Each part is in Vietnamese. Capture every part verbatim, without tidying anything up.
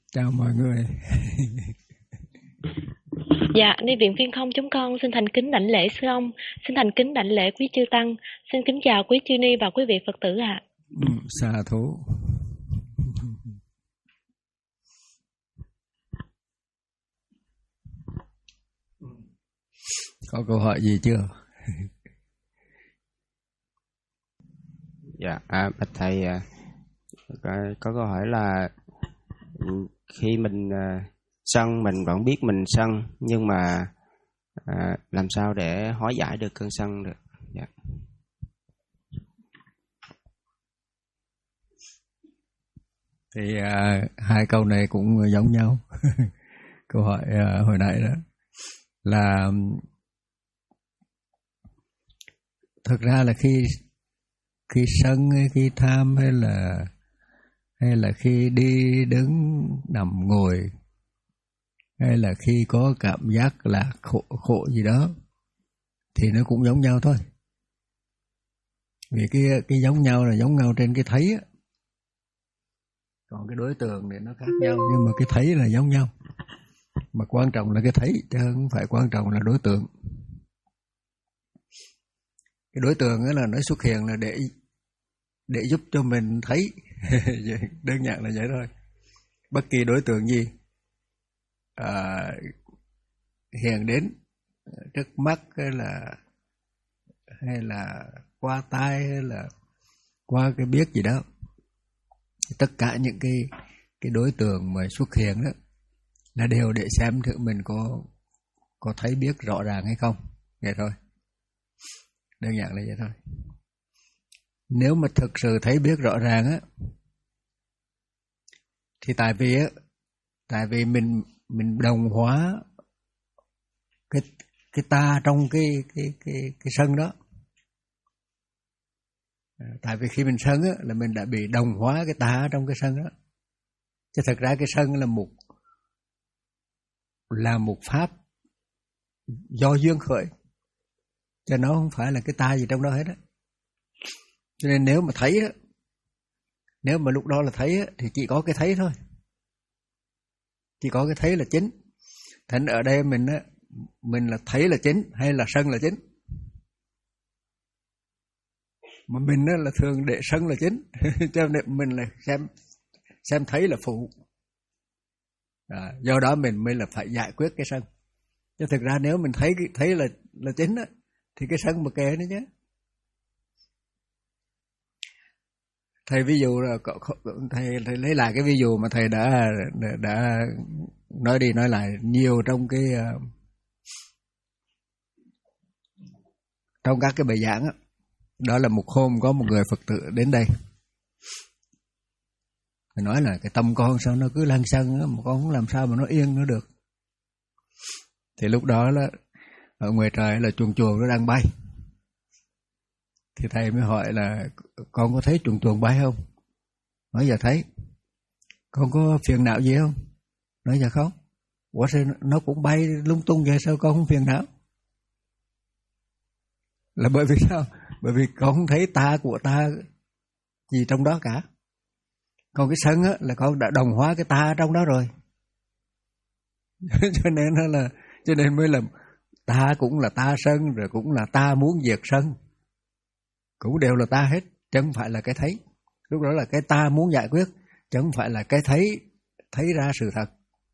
Chào mọi người. Dạ, Ni Viện Viên Không chúng con xin thành kính đảnh lễ sư ông, xin thành kính đảnh lễ quý chư tăng, xin kính chào quý chư ni và quý vị Phật tử ạ. À. Ừ, xà thú. Có câu hỏi gì chưa? Dạ, à, bạch thầy, à, có, có câu hỏi là khi mình à, sân, mình vẫn biết mình sân, nhưng mà à, làm sao để hóa giải được cơn sân được? Dạ. Thì à, hai câu này cũng giống nhau. Câu hỏi à, hồi nãy đó là thực ra là khi khi sân hay khi tham hay là hay là khi đi đứng nằm ngồi hay là khi có cảm giác là khổ khổ gì đó thì nó cũng giống nhau thôi. Vì cái cái giống nhau là giống nhau trên cái thấy á. Còn cái đối tượng thì nó khác nhau, nhưng mà cái thấy là giống nhau. Mà quan trọng là cái thấy chứ không phải quan trọng là đối tượng. Cái đối tượng đó là nó xuất hiện là để để giúp cho mình thấy. Đơn giản là vậy thôi. Bất kỳ đối tượng gì à, hiện đến trước mắt hay là hay là qua tai hay là qua cái biết gì đó, tất cả những cái cái đối tượng mà xuất hiện đó là đều để xem thử mình có có thấy biết rõ ràng hay không. Vậy thôi. Đơn giản là vậy thôi. Nếu mà thực sự thấy biết rõ ràng á, thì tại vì á, tại vì mình mình đồng hóa cái cái ta trong cái cái cái cái sân đó. Tại vì khi mình sân á, là mình đã bị đồng hóa cái ta trong cái sân đó. Chứ thật ra cái sân là một là một pháp do duyên khởi, cho nó không phải là cái ta gì trong đó hết á. Cho nên nếu mà thấy á, nếu mà lúc đó là thấy á, thì chỉ có cái thấy thôi, chỉ có cái thấy là chính. Thành ở đây mình á, mình là thấy là chính hay là sân là chính? Mà mình á, là thường để sân là chính. Cho nên mình là xem xem thấy là phụ. À, do đó mình mới là phải giải quyết cái sân. Chứ thực ra nếu mình thấy thấy là là chính á, thì cái sân mà kệ nữa chứ. Thầy ví dụ là thầy, thầy lấy lại cái ví dụ mà thầy đã đã nói đi nói lại nhiều trong cái trong các cái bài giảng đó. Đó là một hôm có một người Phật tử đến đây, thầy nói là cái tâm con sao nó cứ lăn xăng đó, mà con không làm sao mà nó yên nữa được. Thì lúc đó là ở ngoài trời là chuồn chuồn nó đang bay. Thì thầy mới hỏi là con có thấy chuồn chuồn bay không? Nói dạ thấy. Con có phiền não gì không? Nói dạ không. Ủa sao nó cũng bay lung tung vậy, sao con không phiền não? Là bởi vì sao? Bởi vì con không thấy ta của ta gì trong đó cả. Còn cái sân á, là con đã đồng hóa cái ta trong đó rồi. Cho nên là cho nên mới là ta cũng là ta sân, rồi cũng là ta muốn diệt sân, cũng đều là ta hết, chứ không phải là cái thấy. Lúc đó là cái ta muốn giải quyết, chứ không phải là cái thấy thấy ra sự thật.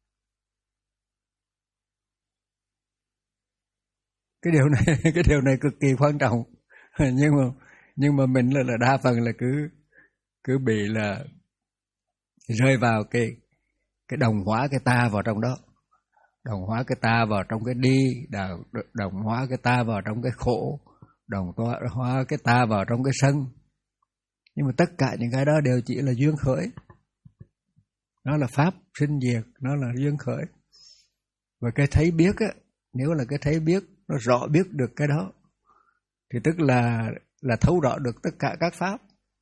Cái điều này cái điều này cực kỳ quan trọng. Nhưng mà nhưng mà mình là, là đa phần là cứ cứ bị là rơi vào cái cái đồng hóa cái ta vào trong đó, đồng hóa cái ta vào trong cái đi, đồng hóa cái ta vào trong cái khổ, đồng hóa cái ta vào trong cái sân. Nhưng mà tất cả những cái đó đều chỉ là duyên khởi. Nó là pháp sinh diệt, nó là duyên khởi. Và cái thấy biết á, nếu là cái thấy biết, nó rõ biết được cái đó, thì tức là là thấu rõ được tất cả các pháp.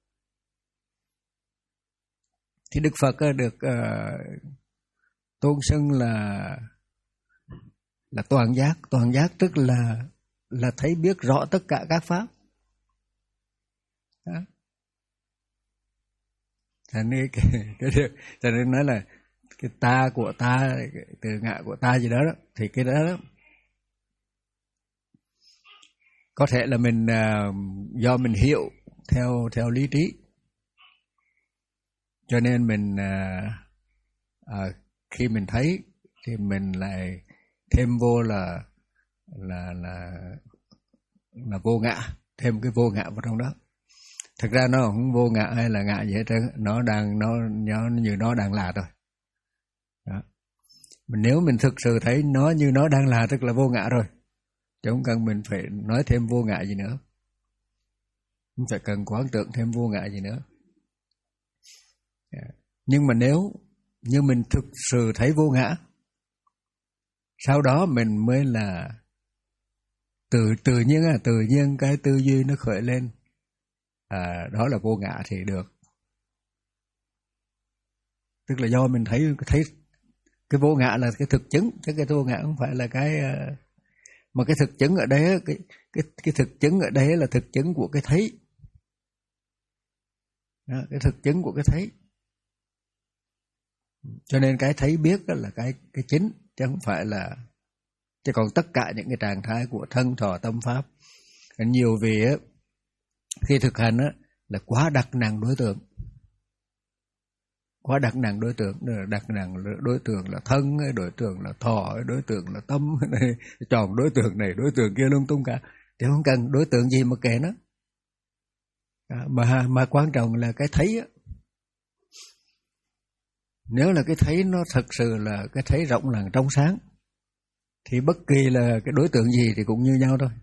Thì Đức Phật được uh, tôn xưng là là toàn giác. Toàn giác tức là là thấy biết rõ tất cả các pháp. Đó. Thành nên cái, cái, cái, cho nên nói là cái ta của ta, từ ngã của ta gì đó, đó thì cái đó, đó có thể là mình uh, do mình hiểu theo theo lý trí, cho nên mình uh, uh, khi mình thấy thì mình lại thêm vô là là là là vô ngã, thêm cái vô ngã vào trong đó. Thực ra nó không vô ngã hay là ngã gì hết trơn, nó đang nó, nó như nó đang là thôi. Đó. Nếu mình thực sự thấy nó như nó đang là tức là vô ngã rồi, chứ không cần mình phải nói thêm vô ngã gì nữa, không phải cần quán tưởng thêm vô ngã gì nữa. Nhưng mà nếu như mình thực sự thấy vô ngã, sau đó mình mới là tự tự nhiên à, tự nhiên cái tư duy nó khởi lên, à, đó là vô ngã thì được. Tức là do mình thấy thấy cái vô ngã là cái thực chứng, chứ cái vô ngã không phải là cái, mà cái thực chứng ở đây, cái cái cái thực chứng ở đây là thực chứng của cái thấy. Đó, cái thực chứng của cái thấy. Cho nên cái thấy biết đó là cái cái chính, chứ không phải là, chứ còn tất cả những cái trạng thái của thân thọ tâm pháp, nhiều vị á, khi thực hành á, là quá đặt nặng đối tượng, quá đặt nặng đối tượng, đặt nặng đối tượng là thân, đối tượng là thọ, đối tượng là tâm, chọn đối tượng này đối tượng kia lung tung cả, thì không cần đối tượng gì mà kệ nó. Mà mà quan trọng là cái thấy á. Nếu là cái thấy nó thật sự là cái thấy rộng lặng trong sáng, thì bất kỳ là cái đối tượng gì thì cũng như nhau thôi.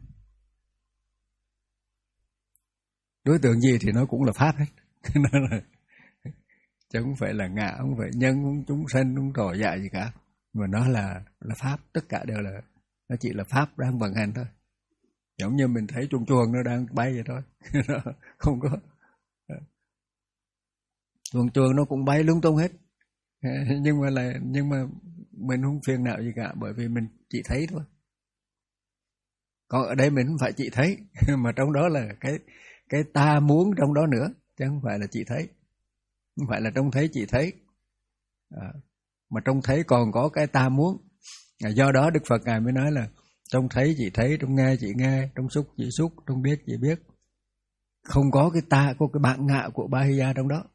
Đối tượng gì thì nó cũng là pháp hết. Nó là, chứ không phải là ngã, không phải nhân, không chúng sanh, không trò dại gì cả, mà nó là là pháp, tất cả đều là, nó chỉ là pháp đang vận hành thôi. Giống như mình thấy chuồn chuồn nó đang bay vậy thôi. Nó không có, chuồn chuồn nó cũng bay lung tung hết, nhưng mà là nhưng mà mình không phiền não gì cả, bởi vì mình chỉ thấy thôi. Còn ở đây mình không phải chỉ thấy, mà trong đó là cái cái ta muốn trong đó nữa, chứ không phải là chỉ thấy, không phải là trong thấy chỉ thấy, à, mà trong thấy còn có cái ta muốn. À, do đó Đức Phật ngài mới nói là trong thấy chỉ thấy, trong nghe chỉ nghe, trong xúc chỉ xúc, trong biết chỉ biết, không có cái ta, có cái bản ngã của Bahiya trong đó.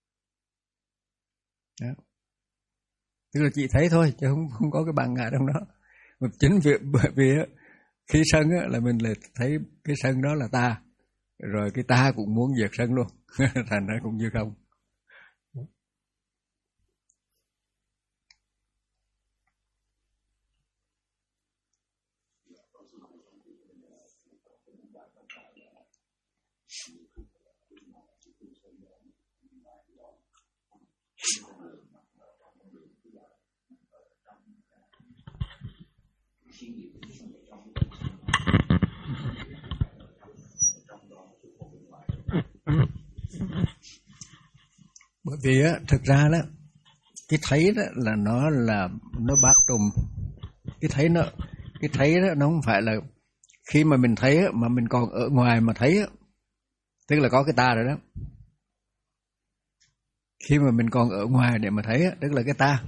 Đó. Tức là chỉ thấy thôi, chứ không không có cái bản ngã trong đó. Mà chính vì bởi vì khi sân á, là mình lại thấy cái sân đó là ta, rồi cái ta cũng muốn diệt sân luôn, thành ra cũng như không. Bởi vì á, thực ra đó, cái thấy đó là nó là nó bao trùm. Cái thấy nó, cái thấy đó nó không phải là khi mà mình thấy á, mà mình còn ở ngoài mà thấy á, tức là có cái ta rồi đó. Khi mà mình còn ở ngoài để mà thấy á, tức là cái ta.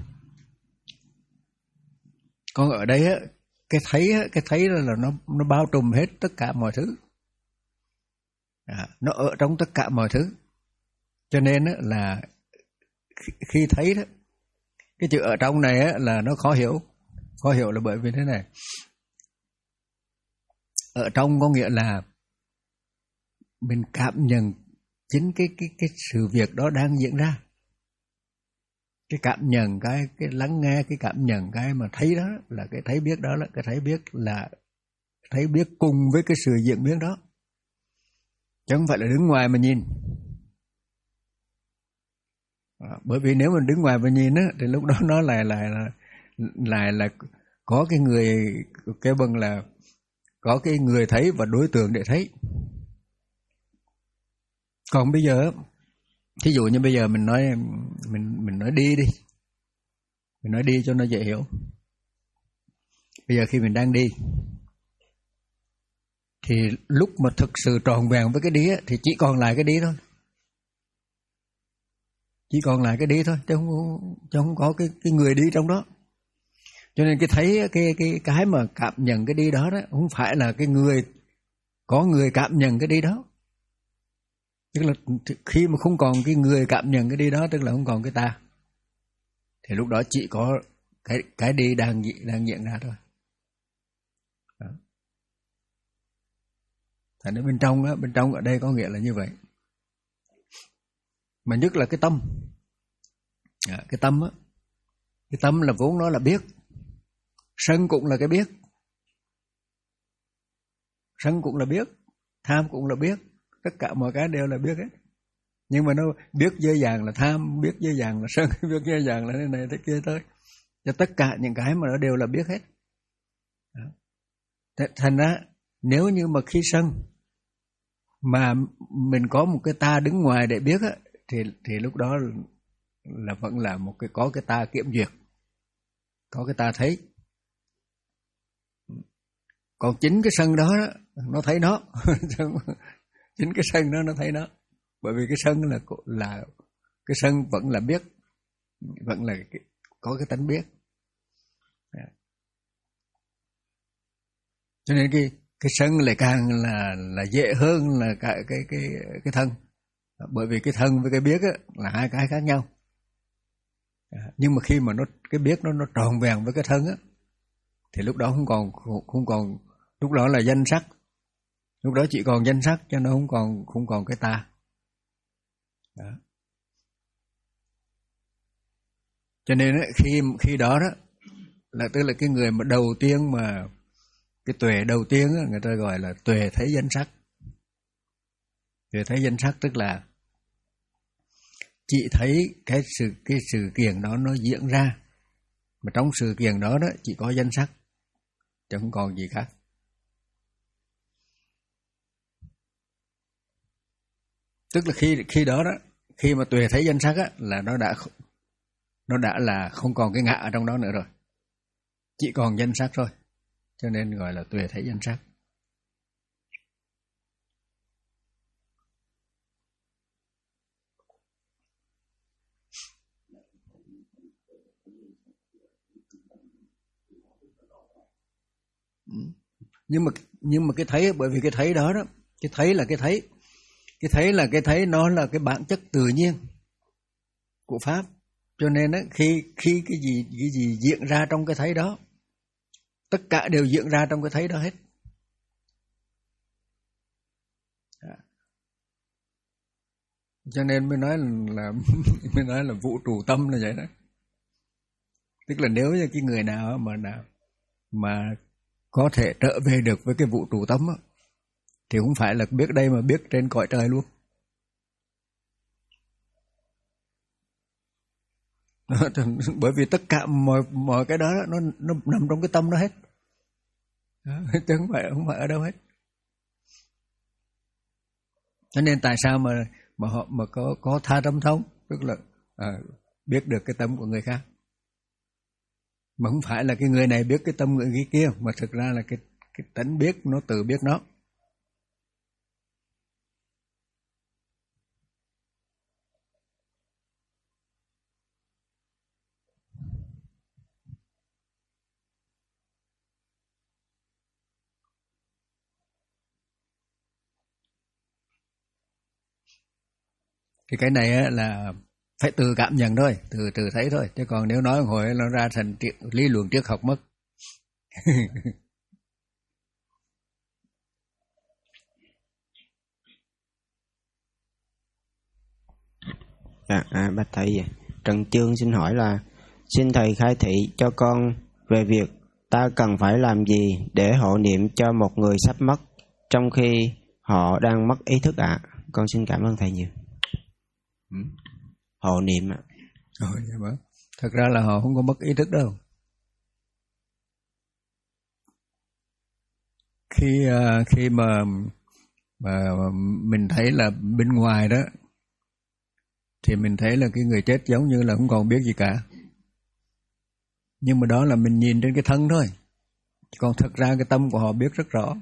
Còn ở đây á, cái thấy á, cái thấy đó là nó nó bao trùm hết tất cả mọi thứ. À, nó ở trong tất cả mọi thứ. Cho nên á, là khi thấy đó, cái chữ ở trong này á, là nó khó hiểu. Khó hiểu là bởi vì thế này. Ở trong có nghĩa là mình cảm nhận chính cái cái cái sự việc đó đang diễn ra. Cái cảm nhận, cái cái lắng nghe, cái cảm nhận, cái mà thấy đó là cái thấy biết, đó là cái thấy biết, là thấy biết cùng với cái sự diễn biến đó, chứ không phải là đứng ngoài mà nhìn. À, bởi vì nếu mình đứng ngoài mà nhìn á, thì lúc đó nó lại lại là lại là có cái người cái bằng là có cái người thấy và đối tượng để thấy. Còn bây giờ, thí dụ như bây giờ mình nói mình mình nói đi đi, mình nói đi cho nó dễ hiểu. Bây giờ khi mình đang đi, thì lúc mà thực sự tròn vẹn với cái đi á, thì chỉ còn lại cái đi thôi, chỉ còn lại cái đi thôi, chứ không, chứ không có cái cái người đi trong đó. Cho nên cái thấy cái cái cái mà cảm nhận cái đi đó đó không phải là cái người có người cảm nhận cái đi đó. Tức là khi mà không còn cái người cảm nhận cái đi đó, tức là không còn cái ta, thì lúc đó chỉ có cái cái đi đang đang diễn ra thôi. Đó. Thành ở bên trong á, bên trong ở đây có nghĩa là như vậy. Mà nhất là cái tâm. À, cái tâm á, cái tâm là vốn nó là biết. Sân cũng là cái biết. Sân cũng là biết, tham cũng là biết, tất cả mọi cái đều là biết hết. Nhưng mà nó biết dễ dàng là tham, biết dễ dàng là sân, biết dễ dàng là thế này thế kia thôi. Cho tất cả những cái mà nó đều là biết hết. Đó. Thành ra nếu như mà khi sân mà mình có một cái ta đứng ngoài để biết á, thì thì lúc đó là vẫn là một cái có cái ta kiểm duyệt, có cái ta thấy. Còn chính cái sân đó, đó nó thấy nó, chính cái sân đó nó thấy nó, bởi vì cái sân là là cái sân vẫn là biết, vẫn là cái, có cái tánh biết. Cho nên cái cái sân lại càng là là dễ hơn là cái cái cái cái thân, bởi vì cái thân với cái biết á, là hai cái khác nhau. Nhưng mà khi mà nó cái biết nó nó tròn vẹn với cái thân á, thì lúc đó không còn không còn lúc đó là danh sắc, lúc đó chỉ còn danh sắc, cho nó không còn không còn cái ta. Đó. Cho nên á, khi khi đó đó là tức là cái người mà đầu tiên mà cái tuệ đầu tiên á, người ta gọi là tuệ thấy danh sắc. Tuệ thấy danh sắc tức là chỉ thấy cái sự cái sự kiện đó nó diễn ra, mà trong sự kiện đó đó chỉ có danh sắc, chứ không còn gì khác. Tức là khi khi đó đó, khi mà tuệ thấy danh sắc á, là nó đã nó đã là không còn cái ngã ở trong đó nữa rồi, chỉ còn danh sắc thôi, cho nên gọi là tuệ thấy danh sắc. Nhưng mà nhưng mà cái thấy, bởi vì cái thấy đó đó, cái thấy là cái thấy, cái thấy là cái thấy nó là cái bản chất tự nhiên của pháp. Cho nên đó, khi khi cái gì cái gì diễn ra trong cái thấy đó, tất cả đều diễn ra trong cái thấy đó hết. Cho nên mới nói là mới nói là vũ trụ tâm là vậy đó. Tức là nếu như cái người nào mà nào mà có thể trở về được với cái vũ trụ tâm á, thì không phải là biết đây mà biết trên cõi trời luôn. Bởi vì tất cả mọi mọi cái đó nó nó nằm trong cái tâm đó hết. Đó, chứ không phải không phải ở đâu hết. Cho nên tại sao mà mà họ mà có có tha tâm thông, tức là à, biết được cái tâm của người khác. Mà không phải là cái người này biết cái tâm người kia, mà thực ra là cái cái tánh biết nó tự biết nó. Thì cái này á, là phải từ cảm nhận thôi, từ từ thấy thôi, chứ còn nếu nói hồi nó ra thành lý luận triết học mất. À, à bạch thầy, Trần Chương xin hỏi là xin thầy khai thị cho con về việc ta cần phải làm gì để hộ niệm cho một người sắp mất trong khi họ đang mất ý thức ạ. À? Con xin cảm ơn thầy nhiều. Ừ. Hộ niệm ạ. À. Thật ra là họ không có mất ý thức đâu. Khi khi mà mà mình thấy là bên ngoài đó, thì mình thấy là cái người chết giống như là không còn biết gì cả. Nhưng mà đó là mình nhìn trên cái thân thôi. Còn thật ra cái tâm của họ biết rất rõ.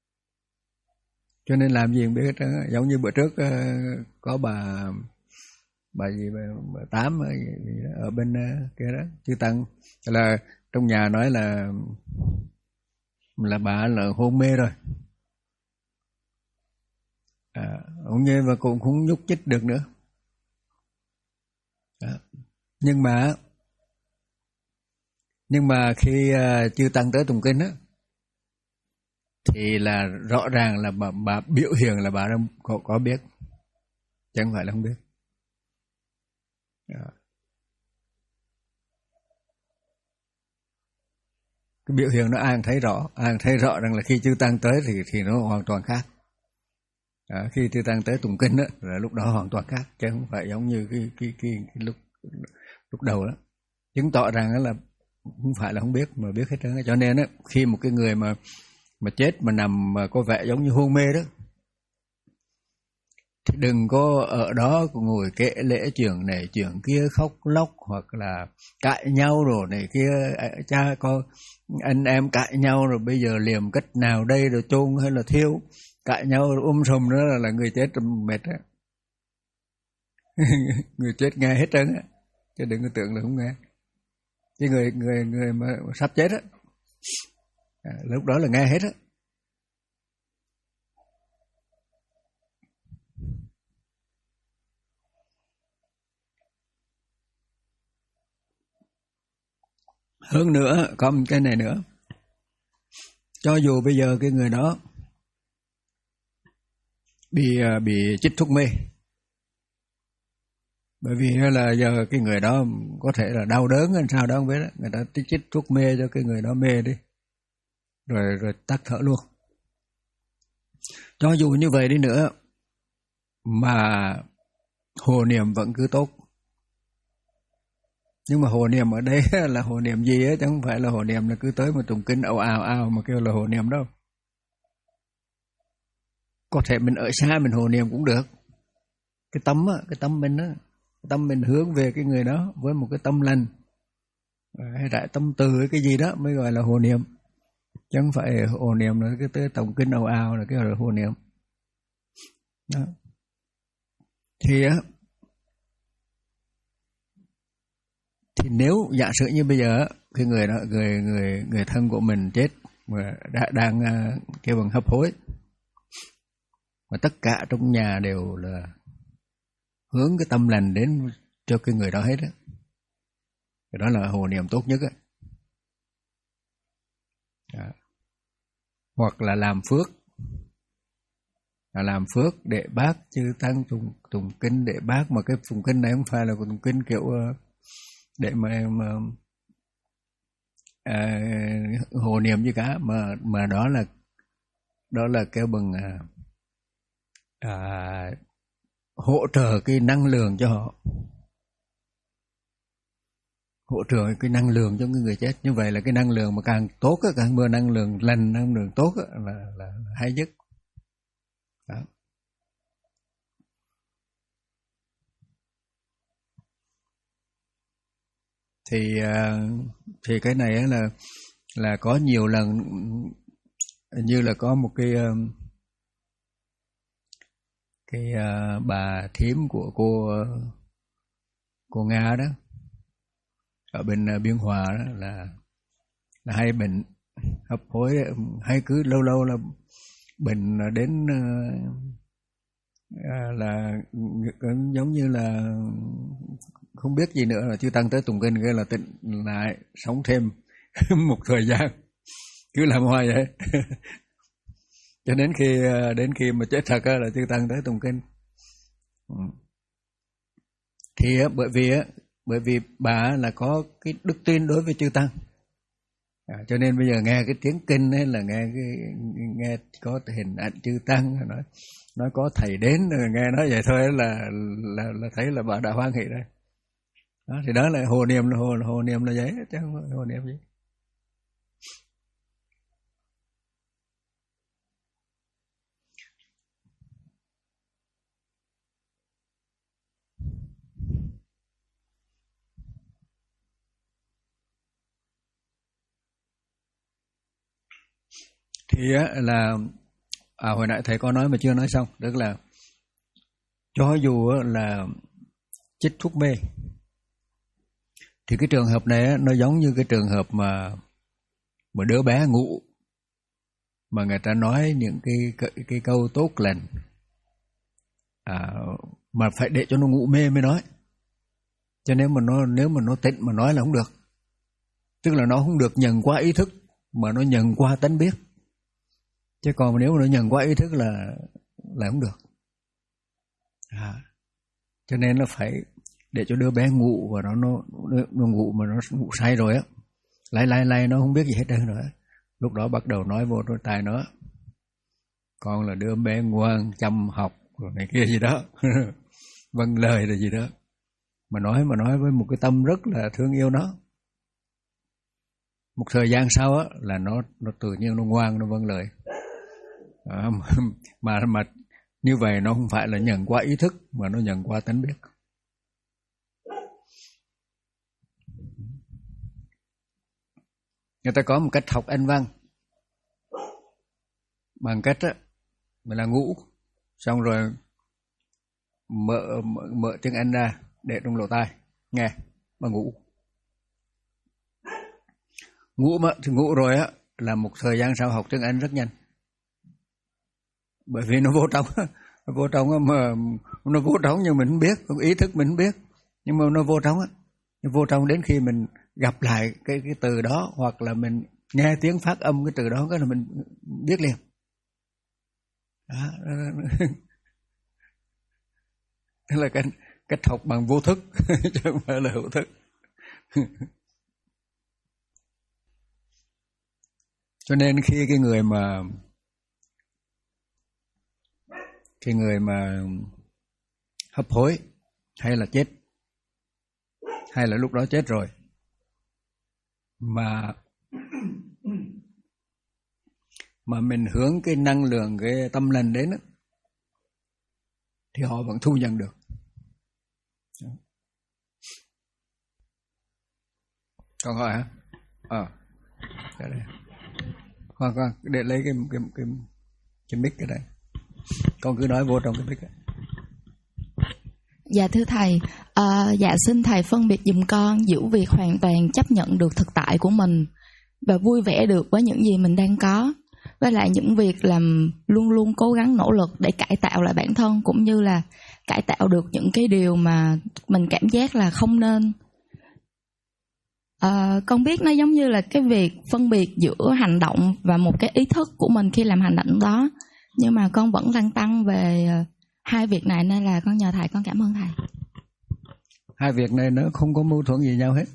Cho nên làm gì cũng biết hết. Giống như bữa trước có bà bà gì bà, bà Tám ở, ở bên kia đó, Chư Tăng là trong nhà nói là là bà là hôn mê rồi, à, cũng như mà cũng không nhúc nhích được nữa. À, nhưng mà nhưng mà khi uh, Chư Tăng tới tụng kinh á, thì là rõ ràng là bà, bà biểu hiện là bà có, có biết, chứ không phải là không biết. À. Cái biểu hiện nó ai thấy rõ, ai thấy rõ rằng là khi Chư Tăng tới thì thì nó hoàn toàn khác. À, khi Chư Tăng tới tụng kinh đó, là lúc đó hoàn toàn khác, chứ không phải giống như cái cái cái, cái lúc lúc đầu đó, chứng tỏ rằng là không phải là không biết mà biết hết trơn. Cho nên đó, khi một cái người mà mà chết mà nằm mà có vẻ giống như hôn mê đó, thì đừng có ở đó ngồi kể lễ chuyện này chuyện kia, khóc lóc hoặc là cãi nhau rồi này kia, cha con anh em cãi nhau rồi bây giờ liềm cách nào đây, rồi chôn hay là thiêu, cãi nhau rồi um sùm đó là, là người chết mệt á. Người chết nghe hết trơn á, chứ đừng có tưởng là không nghe. Chứ người người người mà sắp chết á, à, lúc đó là nghe hết á. Hơn nữa, có một cái này nữa. Cho dù bây giờ cái người đó bị bị chích thuốc mê, bởi vì là giờ cái người đó có thể là đau đớn hay sao đó không biết đó, người ta chích thuốc mê cho cái người đó mê đi, rồi rồi tắt thở luôn. Cho dù như vậy đi nữa mà hồ niệm vẫn cứ tốt. Nhưng mà hồ niệm ở đây là hồ niệm gì á, chứ không phải là hồ niệm là cứ tới mà tụng kinh ào ào ào mà kêu là hồ niệm đâu. Có thể mình ở xa mình hồ niệm cũng được. Cái tâm á, cái tâm mình á, cái tâm mình hướng về cái người đó với một cái tâm lành, hay đại tâm từ cái gì đó mới gọi là hồ niệm. Chứ không phải hồ niệm là cái tới tụng kinh ào ào là cái gọi là hồ niệm. Đó. Thì á, thì nếu giả sử như bây giờ cái người đó, người người người thân của mình chết mà đã, đang uh, kêu bằng hấp hối, mà tất cả trong nhà đều là hướng cái tâm lành đến cho cái người đó hết á, cái đó là hồ niệm tốt nhất á. Đó. Hoặc là làm phước, là làm phước để bác Chư Tăng tụng tụng kinh để bác, mà cái tụng kinh này không phải là tụng kinh kiểu uh, để mà mà à, hồ niệm gì cả, mà mà đó là đó là kêu bằng à, à, hỗ trợ cái năng lượng cho họ, hỗ trợ cái năng lượng cho cái người chết. Như vậy là cái năng lượng mà càng tốt á, càng mưa năng lượng lành, năng lượng tốt á, là, là, là hay nhất. Đó. Thì thì cái này là là có nhiều lần, như là có một cái cái bà thím của cô cô Nga đó ở bên Biên Hòa đó, là là hay bệnh hấp hối, hay cứ lâu lâu là bệnh đến là giống như là không biết gì nữa, là Chư Tăng tới tụng kinh cái là tỉnh lại sống thêm một thời gian, cứ làm hoài vậy. Cho đến khi đến khi mà chết thật là Chư Tăng tới tụng kinh. Thì bởi vì bởi vì bà là có cái đức tin đối với Chư Tăng, à, cho nên bây giờ nghe cái tiếng kinh ấy là nghe cái nghe có hình ảnh Chư Tăng, nói nói có thầy đến, nghe nói vậy thôi là là là thấy là bà đã hoan hỷ rồi. Đó, thì đó là hồ niệm, là hồ, hồ niệm là vậy, chứ không phải hồ niệm gì. Thì á, là à, hồi nãy thầy có nói mà chưa nói xong, tức là cho dù là chích thuốc mê. Thì cái trường hợp này nó giống như cái trường hợp mà một đứa bé ngủ mà người ta nói những cái cái, cái câu tốt lành, à, mà phải để cho nó ngủ mê mới nói. Cho nên mà nó nếu mà nó tỉnh mà nói là không được. Tức là nó không được nhận qua ý thức, mà nó nhận qua tánh biết. Chứ còn nếu mà nó nhận qua ý thức là là không được. À, cho nên nó phải để cho đứa bé ngủ, và nó nó nó ngủ mà nó ngủ say rồi á, lay lay lay nó không biết gì hết trơn rồi. Lúc đó bắt đầu nói vô trong tai nó, con là đứa bé ngoan, chăm học rồi này kia gì đó, vâng lời là gì đó, mà nói mà nói với một cái tâm rất là thương yêu nó. Một thời gian sau á là nó nó tự nhiên nó ngoan, nó vâng lời. À, mà mà như vậy nó không phải là nhận qua ý thức, mà nó nhận qua tánh biết. Người ta có một cách học Anh văn bằng cách á, mình là ngủ xong rồi mở, mở mở tiếng Anh ra để trong lỗ tai nghe mà ngủ. Ngủ mà thì ngủ rồi á là một thời gian sau học tiếng Anh rất nhanh. Bởi vì nó vô trong, nó vô trong mà nó vô trong nhưng mình không biết, ý thức mình không biết, nhưng mà nó vô trong á, nó vô trong đến khi mình gặp lại cái cái từ đó, hoặc là mình nghe tiếng phát âm cái từ đó, cái là mình biết liền. Đó. Tức là cách cách học bằng vô thức chứ không phải là hữu thức. Cho nên khi cái người mà cái người mà hấp hối hay là chết, hay là lúc đó chết rồi, mà mà mình hướng cái năng lượng, cái tâm lành đến đó, thì họ vẫn thu nhận được. Còn hỏi hả? Ờ, à, đây. Khoan khoan, để lấy cái cái cái cái mic cái đây. Con cứ nói vô trong cái mic ấy. Dạ thưa thầy, à, dạ xin thầy phân biệt giùm con giữa việc hoàn toàn chấp nhận được thực tại của mình và vui vẻ được với những gì mình đang có, với lại những việc làm luôn luôn cố gắng nỗ lực để cải tạo lại bản thân, cũng như là cải tạo được những cái điều mà mình cảm giác là không nên. À, con biết nó giống như là cái việc phân biệt giữa hành động và một cái ý thức của mình khi làm hành động đó, nhưng mà con vẫn lăn tăn về hai việc này, nên là con nhờ thầy. Con cảm ơn thầy. Hai việc này nó không có mâu thuẫn gì nhau hết.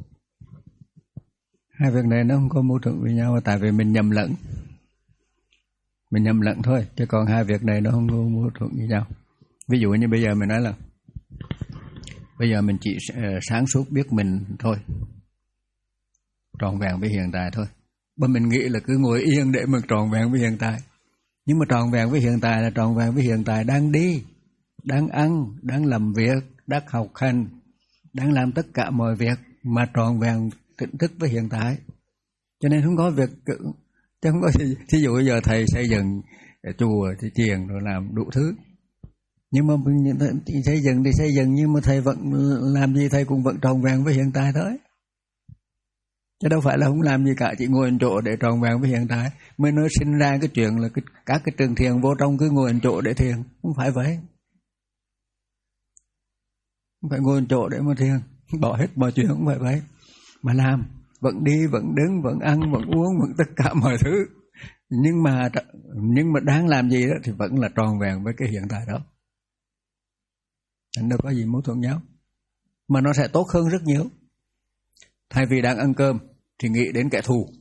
Hai việc này nó không có mâu thuẫn với nhau, tại vì mình nhầm lẫn. Mình nhầm lẫn thôi, chứ còn hai việc này nó không có mâu thuẫn với nhau. Ví dụ như bây giờ mình nói là bây giờ mình chỉ sáng suốt biết mình thôi, tròn vẹn với hiện tại thôi. Bởi mình nghĩ là cứ ngồi yên để mà tròn vẹn với hiện tại. Nhưng mà tròn vẹn với hiện tại là tròn vẹn với hiện tại đang đi, đang ăn, đang làm việc, đang học hành, đang làm tất cả mọi việc mà tròn vẹn tỉnh thức với hiện tại. Cho nên không có việc, chứ không có gì. Thí dụ bây giờ thầy xây dựng chùa thì chiền rồi làm đủ thứ. Nhưng mà xây dựng thì xây dựng, nhưng mà thầy vẫn làm gì thầy cũng vẫn tròn vẹn với hiện tại thôi. Chứ đâu phải là không làm gì cả, chỉ ngồi chỗ để tròn vẹn với hiện tại. Mới nói sinh ra cái chuyện là cái, các cái trường thiền vô trong cứ ngồi chỗ để thiền. Không phải vậy. Không phải ngồi chỗ để mà thiền, bỏ hết mọi chuyện, không phải vậy. Mà làm, vẫn đi, vẫn đứng, vẫn ăn, vẫn uống, vẫn tất cả mọi thứ. Nhưng mà nhưng mà đang làm gì đó thì vẫn là tròn vẹn với cái hiện tại đó. Đâu có gì mâu thuẫn nhau. Mà nó sẽ tốt hơn rất nhiều. Thay vì đang ăn cơm thì nghĩ đến kẻ thù.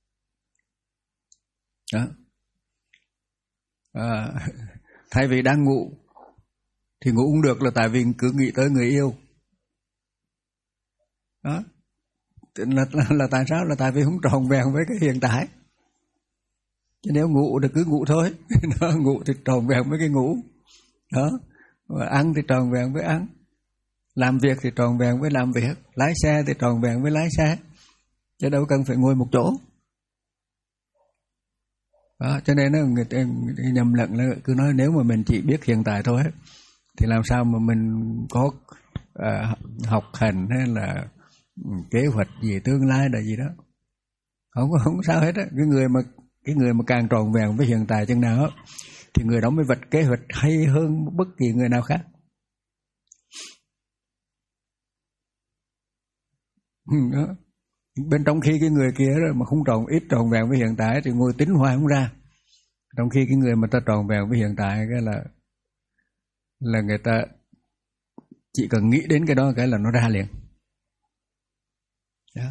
Đó. À, thay vì đang ngủ thì ngủ không được là tại vì cứ nghĩ tới người yêu. Đó. Là, là, là tại sao? Là tại vì không tròn vẹn với cái hiện tại. Chứ nếu ngủ thì cứ ngủ thôi. Đó, ngủ thì tròn vẹn với cái ngủ. Đó. Và ăn thì tròn vẹn với ăn. Làm việc thì tròn vẹn với làm việc. Lái xe thì tròn vẹn với lái xe. Chứ đâu cần phải ngồi một chỗ. Đó, cho nên người ta nhầm lẫn là cứ nói nếu mà mình chỉ biết hiện tại thôi thì làm sao mà mình có à, học hành hay là kế hoạch gì tương lai là gì đó, không có không sao hết á. Cái người mà cái người mà càng tròn vẹn với hiện tại chừng nào thì người đó mới vạch kế hoạch hay hơn bất kỳ người nào khác. Đó. Bên trong khi cái người kia đó mà không tròn ít tròn vẹn với hiện tại thì ngồi tính hoài không ra. Trong khi cái người mà ta tròn vẹn với hiện tại cái là là người ta chỉ cần nghĩ đến cái đó cái là nó ra liền. Đó.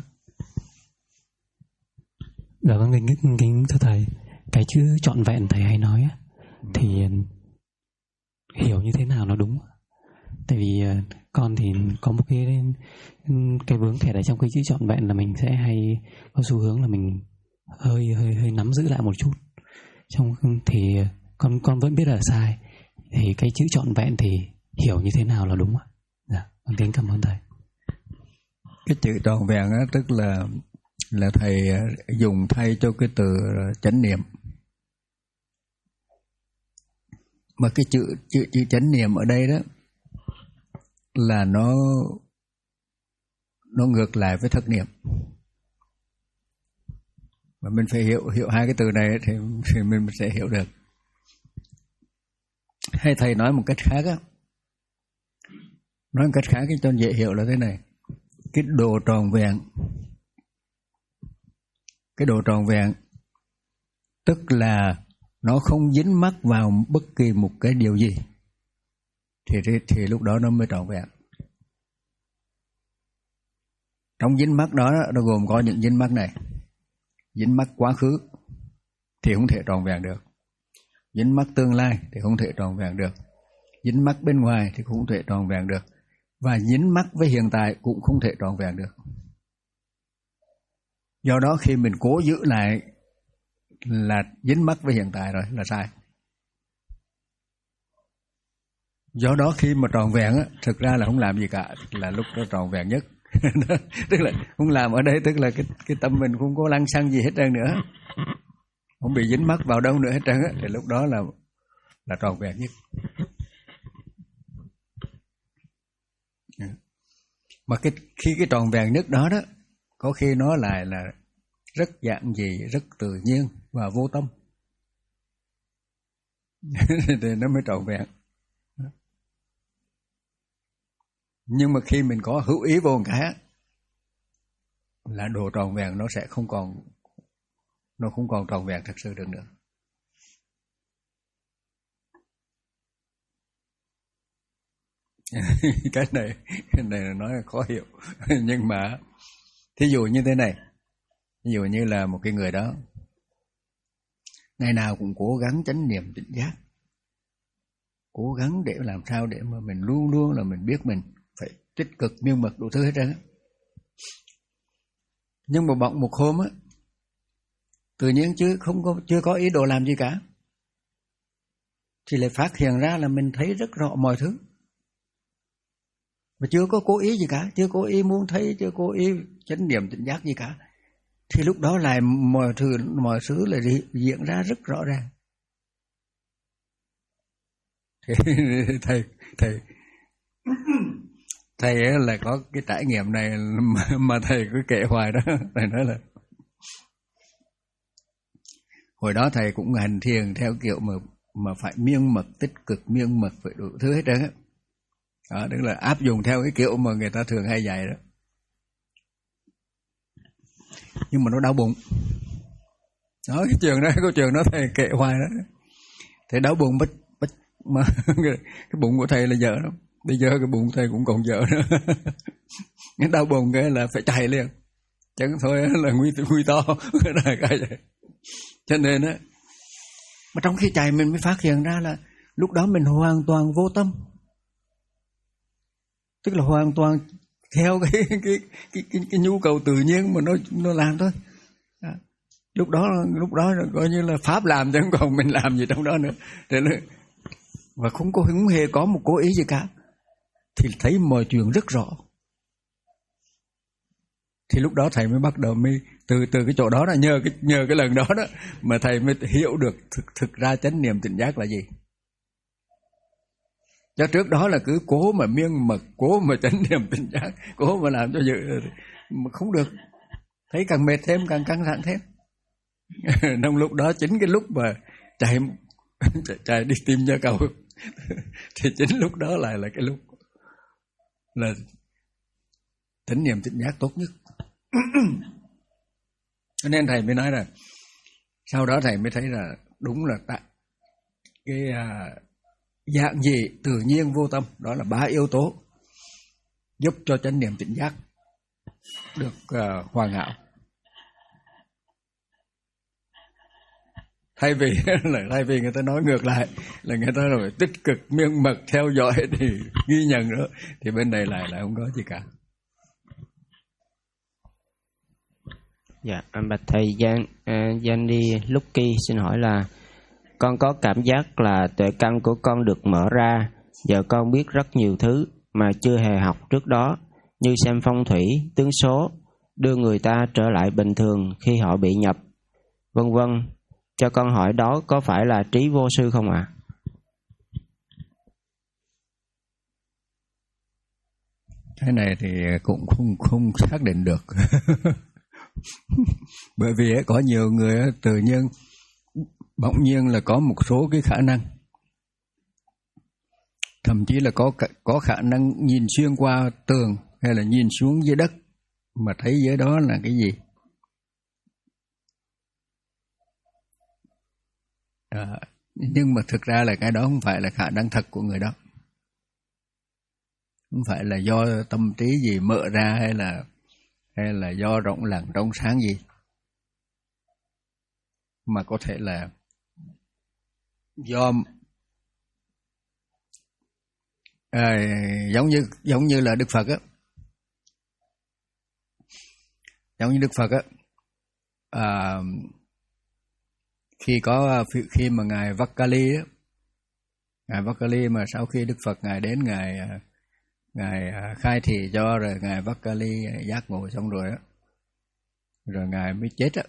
Dạ vâng, kính kính thưa thầy, cái chữ trọn vẹn thầy hay nói thì hiểu như thế nào nó đúng? Tại vì con thì có một cái cái vướng kẹt ở trong cái chữ trọn vẹn là mình sẽ hay có xu hướng là mình hơi hơi hơi nắm giữ lại một chút. Trong thì con con vẫn biết là sai. Thì cái chữ trọn vẹn thì hiểu như thế nào là đúng ạ? Dạ, con kính cảm ơn thầy. Cái chữ trọn vẹn á, tức là là thầy dùng thay cho cái từ chánh niệm. Mà cái chữ chữ chữ chánh niệm ở đây đó là nó nó ngược lại với thất niệm. Mà mình phải hiểu hiểu hai cái từ này thì, thì mình sẽ hiểu được. Hay thầy nói một cách khác á, nói một cách khác cho dễ hiểu là thế này: cái độ tròn vẹn, cái độ tròn vẹn tức là nó không dính mắc vào bất kỳ một cái điều gì thì thì lúc đó nó mới tròn vẹn. Trong dính mắc đó nó gồm có những dính mắc này: dính mắc quá khứ thì không thể tròn vẹn được, dính mắc tương lai thì không thể tròn vẹn được, dính mắc bên ngoài thì cũng không thể tròn vẹn được, và dính mắc với hiện tại cũng không thể tròn vẹn được. Do đó khi mình cố giữ lại là dính mắc với hiện tại rồi là sai. Do đó khi mà tròn vẹn á, thực ra là không làm gì cả, là lúc đó tròn vẹn nhất. Tức là không làm ở đây tức là cái cái tâm mình không có lăng xăng gì hết trơn nữa, không bị dính mắc vào đâu nữa hết trơn á, thì lúc đó là là tròn vẹn nhất. Mà cái khi cái tròn vẹn nhất đó đó, có khi nó lại là rất giản dị, rất tự nhiên và vô tâm. Thì nó mới tròn vẹn. Nhưng mà khi mình có hữu ý vô một cái là đồ tròn vẹn nó sẽ không còn, nó không còn tròn vẹn thật sự được nữa. Cái này cái này là nói là khó hiểu. Nhưng mà thí dụ như thế này, ví dụ như là một cái người đó ngày nào cũng cố gắng chánh niệm tỉnh giác, cố gắng để làm sao để mà mình luôn luôn là mình biết mình phải tích cực miên mật đủ thứ hết trơn á. Nhưng mà bỗng một hôm á, tự nhiên chứ không có chưa có ý đồ làm gì cả, thì lại phát hiện ra là mình thấy rất rõ mọi thứ, mà chưa có cố ý gì cả, chưa cố ý muốn thấy, chưa cố ý chánh niệm tỉnh giác gì cả, thì lúc đó lại mọi thứ mọi thứ lại diễn ra rất rõ ràng. Thì thầy thầy thầy là có cái trải nghiệm này mà, mà thầy cứ kể hoài đó. Thầy nói là hồi đó thầy cũng hành thiền theo kiểu mà mà phải miên mật, tích cực miên mật, phải đủ thứ hết trơn á. Đó, tức là áp dụng theo cái kiểu mà người ta thường hay dạy đó. Nhưng mà nó đau bụng. Đó, cái trường đó, cái trường đó thầy kệ hoài đó. Thầy đau bụng bất, bất, mà cái bụng của thầy là dở lắm. Bây giờ cái bụng thầy cũng còn dở nữa. Cái đau bụng cái là phải chạy liền. Chẳng thôi là nguy, nguy to. Là cái vậy. Cho nên á, mà trong khi chạy mình mới phát hiện ra là lúc đó mình hoàn toàn vô tâm. Tức là hoàn toàn theo cái cái cái cái, cái nhu cầu tự nhiên mà nó nó làm thôi. À, lúc đó lúc đó coi như là pháp làm chứ không còn mình làm gì trong đó nữa. Thế là, và không có không hề có một cố ý gì cả, thì thấy mọi chuyện rất rõ. Thì lúc đó thầy mới bắt đầu mới từ từ cái chỗ đó là nhờ cái nhờ cái lần đó đó mà thầy mới hiểu được thực thực ra chánh niệm tỉnh giác là gì. Cho trước đó là cứ cố mà miên mật, cố mà chánh niệm tỉnh giác, cố mà làm cho dự mà không được. Thấy càng mệt thêm, càng căng thẳng thêm. Trong lúc đó chính cái lúc mà chạy chạy, chạy đi tìm nhà cầu thì chính lúc đó lại là cái lúc là chánh niệm tỉnh giác tốt nhất. Cho nên thầy mới nói là sau đó thầy mới thấy là đúng là tại cái uh, dạng gì tự nhiên vô tâm, đó là ba yếu tố giúp cho chánh niệm tỉnh giác được uh, hoàn hảo. Thay vì là thay vì người ta nói ngược lại là người ta rồi tích cực miên mật theo dõi thì ghi nhận nữa, thì bên này lại là không có gì cả. Dạ, bạch thầy Gian uh, Gianni Lucky xin hỏi là con có cảm giác là tuệ căn của con được mở ra, giờ con biết rất nhiều thứ mà chưa hề học trước đó, như xem phong thủy, tướng số, đưa người ta trở lại bình thường khi họ bị nhập, vân vân. Cho con hỏi đó có phải là trí vô sư không ạ? À? Cái này thì cũng không không xác định được. Bởi vì có nhiều người tự nhiên bỗng nhiên là có một số cái khả năng, thậm chí là có có khả năng nhìn xuyên qua tường hay là nhìn xuống dưới đất mà thấy dưới đó là cái gì. À, nhưng mà thực ra là cái đó không phải là khả năng thật của người đó, không phải là do tâm trí gì mở ra hay là hay là do rộng lặng trong sáng gì, mà có thể là do à, giống như giống như là Đức Phật á, giống như Đức Phật á, à, khi có khi mà ngài Vakali á, ngài Vakali mà sau khi Đức Phật ngài đến ngài ngài khai thị cho, rồi ngài Vakali giác ngộ xong rồi á, rồi ngài mới chết á,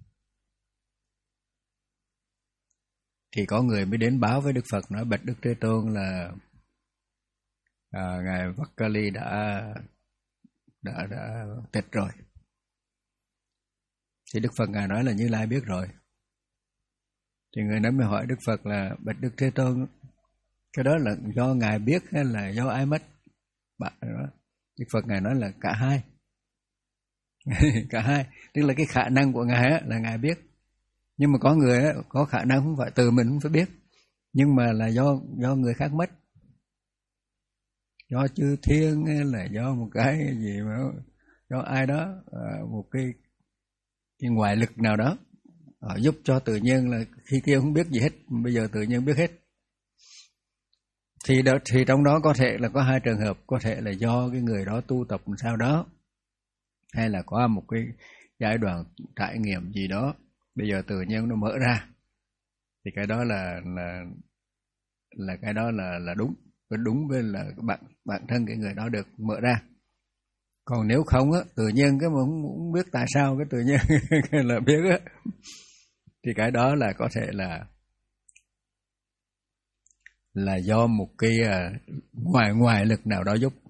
thì có người mới đến báo với Đức Phật nói bạch Đức Thế Tôn là à, ngài Vakali đã đã đã tịch rồi. Thì Đức Phật ngài nói là Như Lai biết rồi. Thì người đó mới hỏi Đức Phật là bạch Đức Thế Tôn, cái đó là do ngài biết hay là do ai mất? Bạn đó. Đức Phật ngài nói là cả hai. Cả hai, tức là cái khả năng của ngài á, là ngài biết. Nhưng mà có người á, có khả năng không phải từ mình không phải biết, nhưng mà là do do người khác mất, do chư thiên hay là do một cái gì mà do ai đó, một cái, cái ngoại lực nào đó họ giúp cho tự nhiên là khi kia không biết gì hết, bây giờ tự nhiên biết hết. Thì đó, thì trong đó có thể là có hai trường hợp, có thể là do cái người đó tu tập sao đó, hay là có một cái giai đoạn trải nghiệm gì đó, bây giờ tự nhiên nó mở ra, thì cái đó là là là cái đó là là đúng, đúng với là bạn bản thân cái người đó được mở ra. Còn nếu không á, tự nhiên cái mà không, không biết tại sao cái tự nhiên là biết á, thì cái đó là có thể là là do một cái ngoài ngoài lực nào đó giúp.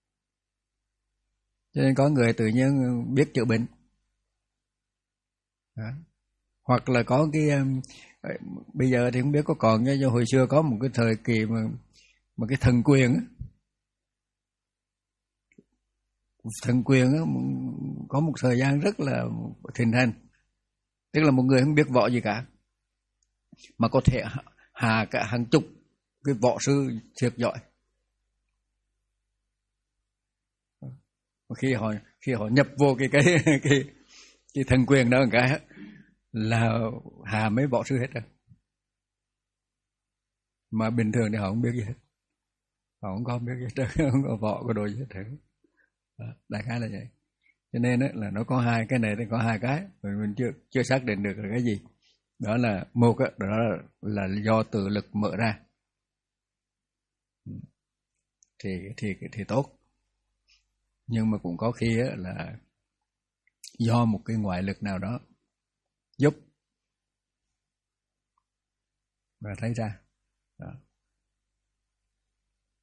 Cho nên có người tự nhiên biết chữa bệnh đó. Hoặc là có cái bây giờ thì không biết có còn, nhưng hồi xưa có một cái thời kỳ mà mà cái thần quyền á, thần quyền á, có một thời gian rất là thịnh hành, tức là một người không biết võ gì cả mà có thể hạ cả hàng chục cái võ sư thiệt giỏi. Khi họ khi họ nhập vô cái cái cái cái thần quyền đó một cái là hạ mấy võ sư hết rồi, mà bình thường thì họ không biết gì hết, họ không có biết gì hết, không có võ có đồ gì hết. Đó, đại khái là vậy. Cho nên đó, là nó có hai cái này, thì có hai cái mình chưa chưa xác định được là cái gì. Đó là một đó, đó là, là do tự lực mở ra thì thì thì tốt, nhưng mà cũng có khi là do một cái ngoại lực nào đó giúp và thấy ra. Đó.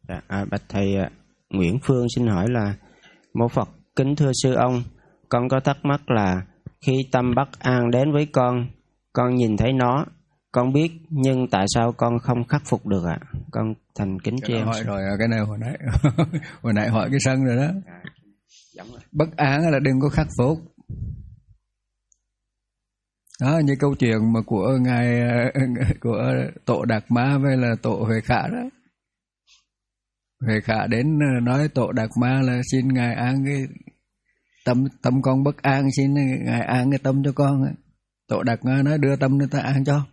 À, bạch thầy, Nguyễn Phương xin hỏi là: Mô Phật kính thưa sư ông, con có thắc mắc là khi tâm bất an đến với con, con nhìn thấy nó, con biết, nhưng tại sao con không khắc phục được ạ? À? Con thành kính tri ân. Hỏi rồi, cái này hồi nãy hồi nãy hỏi cái sân rồi đó. Bất an là đừng có khắc phục. Đó, như câu chuyện mà của ngài của Tổ Đạt Ma với là Tổ Huệ Khả đó. Huệ Khả đến nói Tổ Đạt Ma là xin ngài an cái tâm tâm con bất an, xin ngài an cái tâm cho con. Tổ Đạt Ma nói đưa tâm người ta an cho.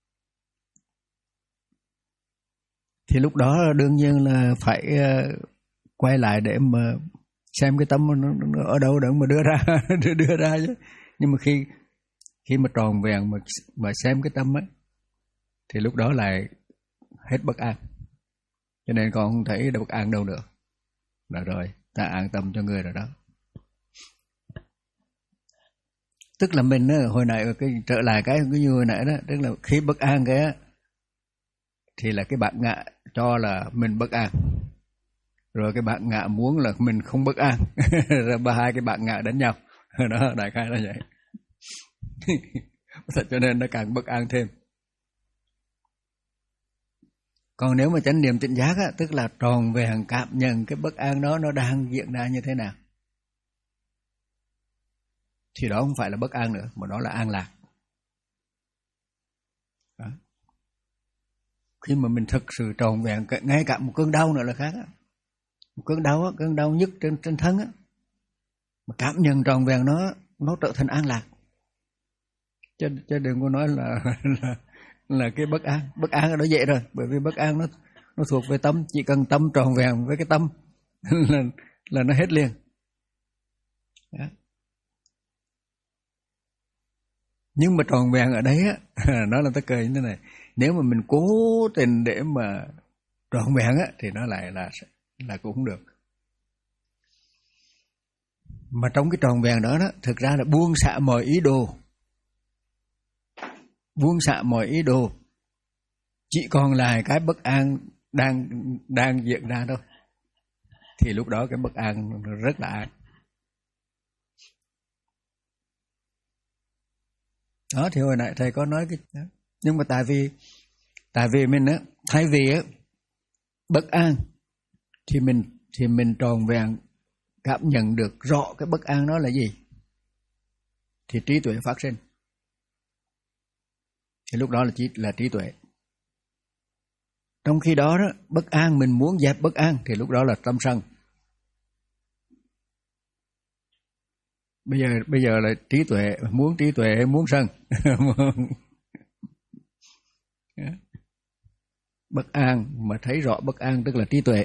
Thì lúc đó đương nhiên là phải quay lại để mà xem cái tâm nó, nó ở đâu để mà đưa ra đưa ra chứ. Nhưng mà khi khi mà tròn vẹn mà mà xem cái tâm ấy, thì lúc đó lại hết bất an. Cho nên con không thấy bất an đâu nữa. Là rồi, ta an tâm cho người rồi đó. Tức là mình hồi nãy cái trở lại cái cái như hồi nãy đó, tức là khi bất an cái thì là cái bản ngã cho là mình bất an. Rồi cái bản ngã muốn là mình không bất an. Rồi ba hai cái bản ngã đánh nhau. Đó, đại khái là vậy. Cho nên nó càng bất an thêm. Còn nếu mà chánh niệm tỉnh giác á, tức là tròn vẹn cảm nhận cái bất an đó nó đang diễn ra như thế nào, thì đó không phải là bất an nữa, mà đó là an lạc. Đó. Khi mà mình thực sự tròn vẹn, ngay cả một cơn đau nữa là khác á. Một cơn đau á, cơn đau nhức trên, trên thân á, mà cảm nhận tròn vẹn nó, nó trở thành an lạc. Chứ, chứ đừng có nói là, là là cái bất an. Bất an nó dễ rồi, bởi vì bất an nó nó thuộc về tâm, chỉ cần tâm tròn vẹn với cái tâm là là nó hết liền. Đó. Nhưng mà tròn vẹn ở đấy á, nó là tất cười như thế này. Nếu mà mình cố tình để mà tròn vẹn á, thì nó lại là là cũng không được. Mà trong cái tròn vẹn đó đó, thực ra là buông xả mọi ý đồ. Buông xả mọi ý đồ, chỉ còn lại cái bất an đang đang diễn ra thôi. Thì lúc đó cái bất an rất là an. Đó, thì hồi nãy thầy có nói cái đó. Nhưng mà tại vì tại vì mình á, thay vì á bất an thì mình thì mình tròn vẹn cảm nhận được rõ cái bất an đó là gì, thì trí tuệ phát sinh. Thì lúc đó là trí, là trí tuệ. Trong khi đó, đó bất an mình muốn dẹp bất an thì lúc đó là tâm sân. Bây giờ bây giờ là trí tuệ, muốn trí tuệ hay muốn sân? Bất an mà thấy rõ bất an tức là trí tuệ.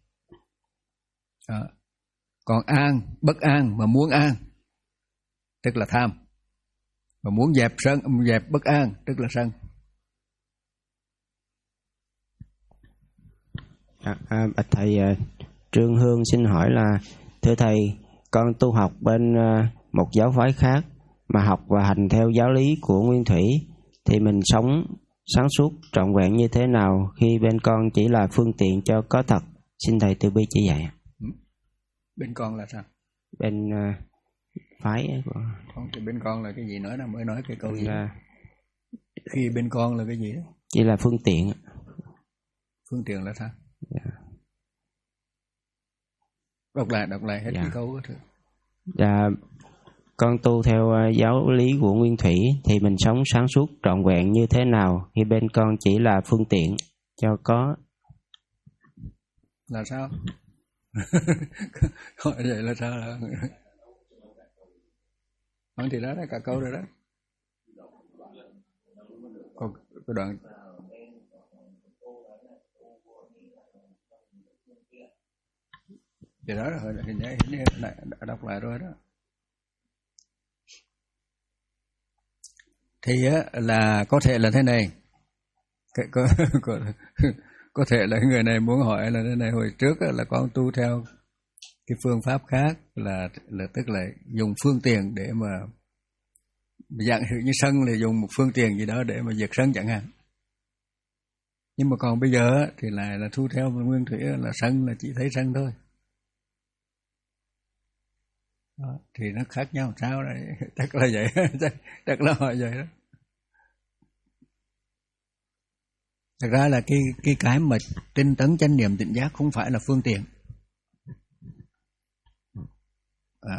Đó. Còn an, bất an mà muốn an tức là tham. Mà muốn dẹp sân, dẹp bất an tức là sân. À, à, thầy Trương Hương xin hỏi là: thưa thầy, con tu học bên một giáo phái khác mà học và hành theo giáo lý của Nguyên Thủy, thì mình sống sáng suốt trọn vẹn như thế nào khi bên con chỉ là phương tiện cho có thật? Xin thầy từ bi chỉ dạy. Bên con là sao? Bên uh, phái của... Không, thì bên con là cái gì nói nào mới nói cái câu bên, gì? uh, Khi bên con là cái gì đó? Chỉ là phương tiện. Phương tiện là sao? Yeah. Đọc lại, đọc lại hết Yeah. cái câu đó thử. Dạ, con tu theo uh, giáo lý của Nguyên Thủy thì mình sống sáng suốt trọn vẹn như thế nào khi bên con chỉ là phương tiện cho có? Là sao? Hỏi vậy là sao? Là... Hỏi thì đó là cả câu rồi đó. Còn cái đoạn thì đó là hồi hình như đã đọc lại rồi đó. Thì á, là có thể là thế này, cái, có, có, có thể là người này muốn hỏi là thế này: hồi trước á, là con tu theo cái phương pháp khác, là là tức là dùng phương tiện để mà dạng như sân là dùng một phương tiện gì đó để mà diệt sân chẳng hạn. Nhưng mà còn bây giờ thì lại là thu theo nguyên thủy, là sân là chỉ thấy sân thôi. Đó, thì nó khác nhau sao đấy, chắc là vậy. chắc, chắc là họ vậy đó. Thật ra là cái cái cái mà tinh tấn chánh niệm tỉnh giác không phải là phương tiện. À,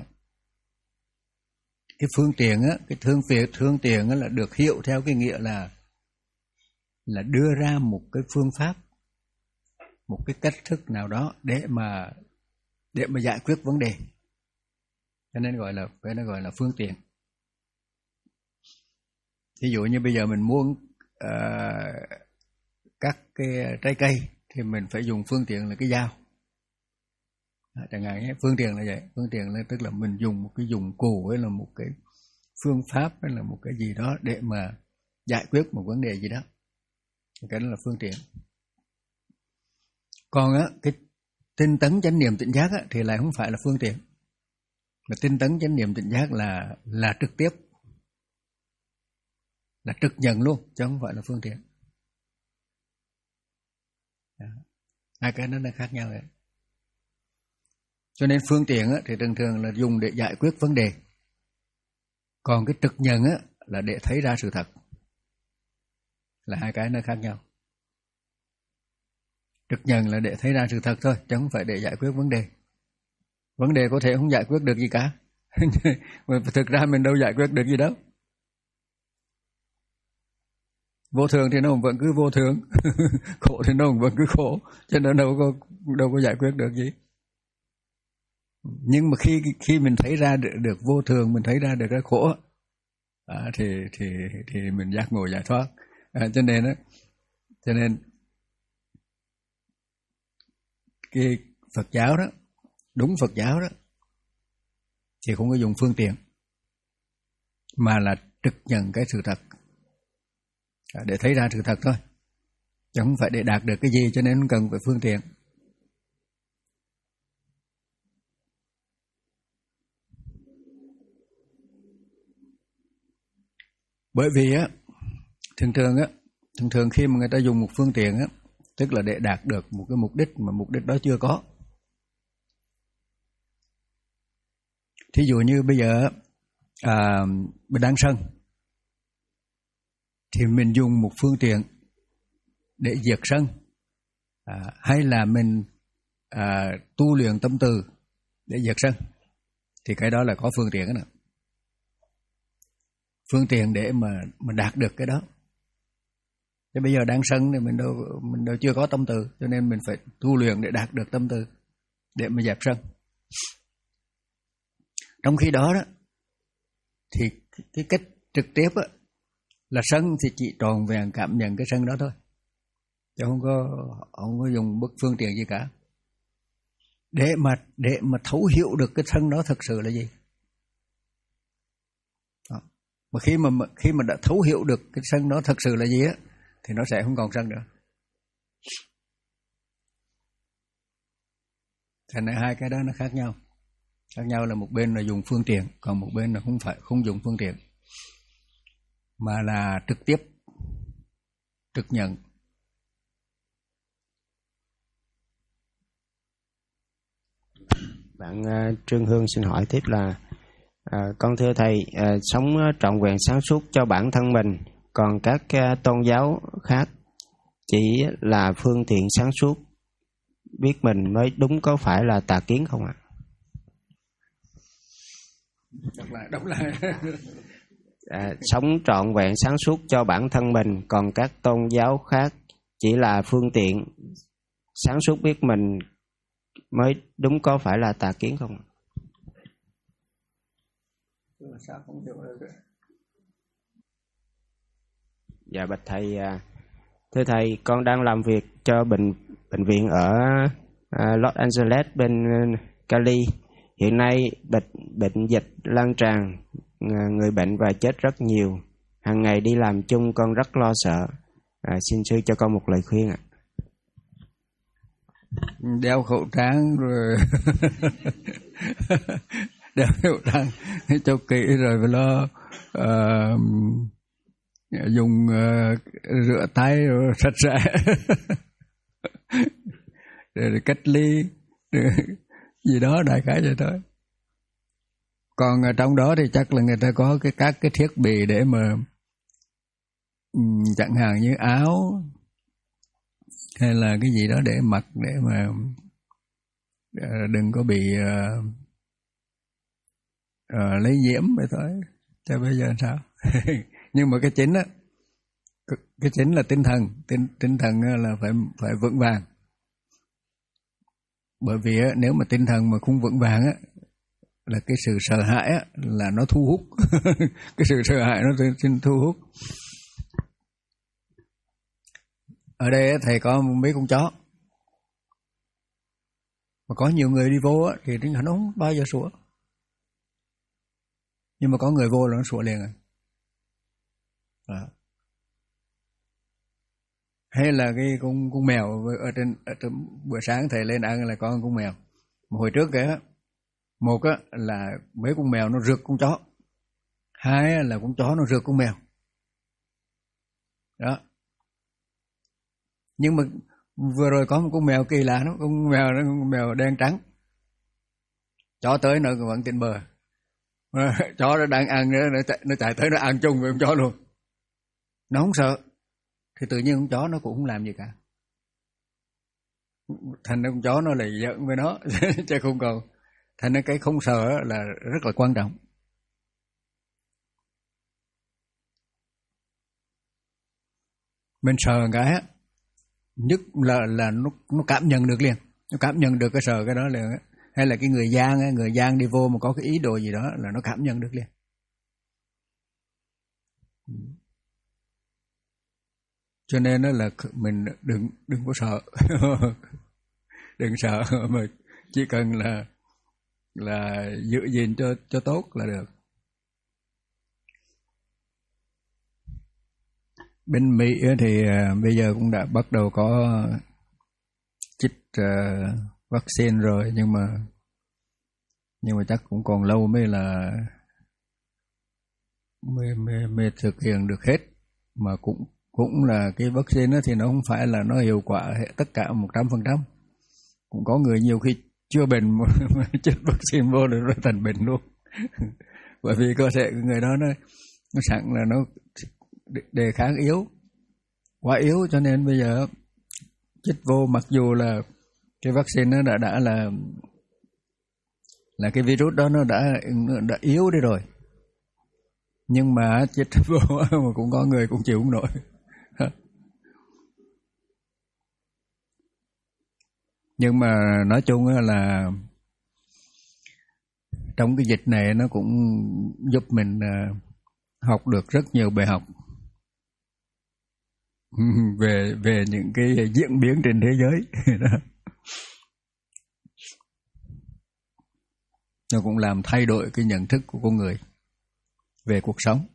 cái phương tiện á, cái thương phiệt thương tiện á là được hiểu theo cái nghĩa là là đưa ra một cái phương pháp, một cái cách thức nào đó để mà để mà giải quyết vấn đề, cho nên gọi là phải nó gọi là phương tiện. Ví dụ như bây giờ mình muốn uh, cắt cái trái cây thì mình phải dùng phương tiện là cái dao. À, chẳng hạn phương tiện là vậy, phương tiện là tức là mình dùng một cái dụng cụ hay là một cái phương pháp hay là một cái gì đó để mà giải quyết một vấn đề gì đó, cái đó là phương tiện. Còn á, cái tinh tấn chánh niệm tỉnh giác á, thì lại không phải là phương tiện, mà tinh tấn chánh niệm tỉnh giác là là trực tiếp, là trực nhận luôn, chứ không phải là phương tiện. Hai cái đó là khác nhau đấy. Cho nên phương tiện á, thì thường thường là dùng để giải quyết vấn đề, còn cái trực nhận á, là để thấy ra sự thật, là hai cái nó khác nhau. Trực nhận là để thấy ra sự thật thôi, chứ không phải để giải quyết vấn đề. Vấn đề có thể không giải quyết được gì cả. Mà thực ra mình đâu giải quyết được gì đâu. Vô thường thì nó vẫn cứ vô thường, khổ thì nó vẫn cứ khổ, cho nên đâu có đâu có giải quyết được gì. Nhưng mà khi khi mình thấy ra được, được vô thường, mình thấy ra được cái khổ, à, thì thì thì mình giác ngộ giải thoát. À, cho nên đó, cho nên cái Phật giáo đó, đúng Phật giáo đó, thì không có dùng phương tiện, mà là trực nhận cái sự thật, à, để thấy ra sự thật thôi, chứ không phải để đạt được cái gì, cho nên không cần phải phương tiện. Bởi vì á, thường thường á, thường thường khi mà người ta dùng một phương tiện á, tức là để đạt được một cái mục đích mà mục đích đó chưa có. Thí dụ như bây giờ à, mình đang sân, thì mình dùng một phương tiện để diệt sân, à, hay là mình à, tu luyện tâm từ để diệt sân, thì cái đó là có phương tiện đó. Phương tiện để mà mà đạt được cái đó. Thế bây giờ đang sân thì mình đâu mình đâu chưa có tâm từ, cho nên mình phải tu luyện để đạt được tâm từ, để mà dẹp sân. Trong khi đó đó thì cái cách trực tiếp á, là sân thì chỉ tròn vẹn cảm nhận cái sân đó thôi, chứ không có không có dùng bất phương tiện gì cả, để mà để mà thấu hiểu được cái sân đó thực sự là gì. Đó. Mà khi mà khi mà đã thấu hiểu được cái sân đó thực sự là gì á, thì nó sẽ không còn sân nữa. Thành ra hai cái đó nó khác nhau. Khác nhau là một bên là dùng phương tiện, còn một bên là không phải không dùng phương tiện, mà là trực tiếp, trực nhận. Bạn uh, Trương Hương xin hỏi tiếp là uh, con thưa thầy, uh, sống trọn vẹn sáng suốt cho bản thân mình, còn các uh, tôn giáo khác chỉ là phương tiện sáng suốt biết mình mới đúng, có phải là tà kiến không ạ? Đọc lại, đọc lại. À, sống trọn vẹn sáng suốt cho bản thân mình, còn các tôn giáo khác chỉ là phương tiện sáng suốt biết mình mới đúng, có phải là tà kiến không? Sao không hiểu được? Dạ bạch thầy, thưa thầy, con đang làm việc cho bệnh bệnh viện ở Los Angeles bên Cali. Hiện nay bệnh bệnh dịch lan tràn, người bệnh và chết rất nhiều. Hàng ngày đi làm chung con rất lo sợ. À, xin sư cho con một lời khuyên ạ. Đeo khẩu trang rồi đeo khẩu trang cho kỹ rồi phải lo uh, dùng uh, rửa tay rồi sạch sẽ rồi cách ly rồi, gì đó đại khái vậy thôi. Còn ở trong đó thì chắc là người ta có cái các cái thiết bị để mà um, chẳng hạn như áo hay là cái gì đó để mặc để mà uh, đừng có bị uh, uh, lây nhiễm vậy thôi. Cho bây giờ sao? Nhưng mà cái chính á, cái chính là tinh thần, tinh tinh thần là phải phải vững vàng. Bởi vì á, nếu mà tinh thần mà không vững vàng á, là cái sự sợ hãi á, là nó thu hút. Cái sự sợ hãi nó thu hút. Ở đây á, thầy có mấy con chó, mà có nhiều người đi vô á, thì nó không bao giờ sủa. Nhưng mà có người vô là nó sủa liền rồi. À. Hay là cái con con mèo ở trên, ở trên bữa sáng thầy lên ăn là có con mèo. Mà hồi trước kìa, một á là mấy con mèo nó rượt con chó, hai là con chó nó rượt con mèo. Đó. Nhưng mà vừa rồi có một con mèo kỳ lạ lắm, con mèo đó, con mèo đen trắng. Chó tới nó vẫn trên bờ. Chó nó đang ăn nữa, nó chạy, nó chạy tới nó ăn chung với con chó luôn. Nó không sợ. Thì tự nhiên con chó nó cũng không làm gì cả. Thành ra con chó nó lại giận với nó, chứ không còn. Thành ra cái không sợ là rất là quan trọng. Mình sợ cái á, nhất là là nó nó cảm nhận được liền, nó cảm nhận được cái sợ cái đó liền á. Hay là cái người gian á, người gian đi vô mà có cái ý đồ gì đó là nó cảm nhận được liền. Cho nên đó là mình đừng đừng có sợ. Đừng sợ, mà chỉ cần là là giữ gìn cho cho tốt là được. Bên Mỹ thì uh, bây giờ cũng đã bắt đầu có chích uh, vaccine rồi, nhưng mà nhưng mà chắc cũng còn lâu mới là mới, mới, mới thực hiện được hết. Mà cũng cũng là cái vaccine đó thì nó không phải là nó hiệu quả tất cả một trăm phần trăm. Cũng có người nhiều khi chưa bệnh mà chích vaccine vô rồi thành bệnh luôn. Bởi vì cơ thể của người đó nó nó sẵn là nó đề kháng yếu, quá yếu, cho nên bây giờ chích vô mặc dù là cái vaccine nó đã đã là là cái virus đó nó đã đã yếu đi rồi, nhưng mà chích vô mà cũng có người cũng chịu không nổi. Nhưng mà nói chung là trong cái dịch này nó cũng giúp mình học được rất nhiều bài học về về những cái diễn biến trên thế giới. Nó cũng làm thay đổi cái nhận thức của con người về cuộc sống.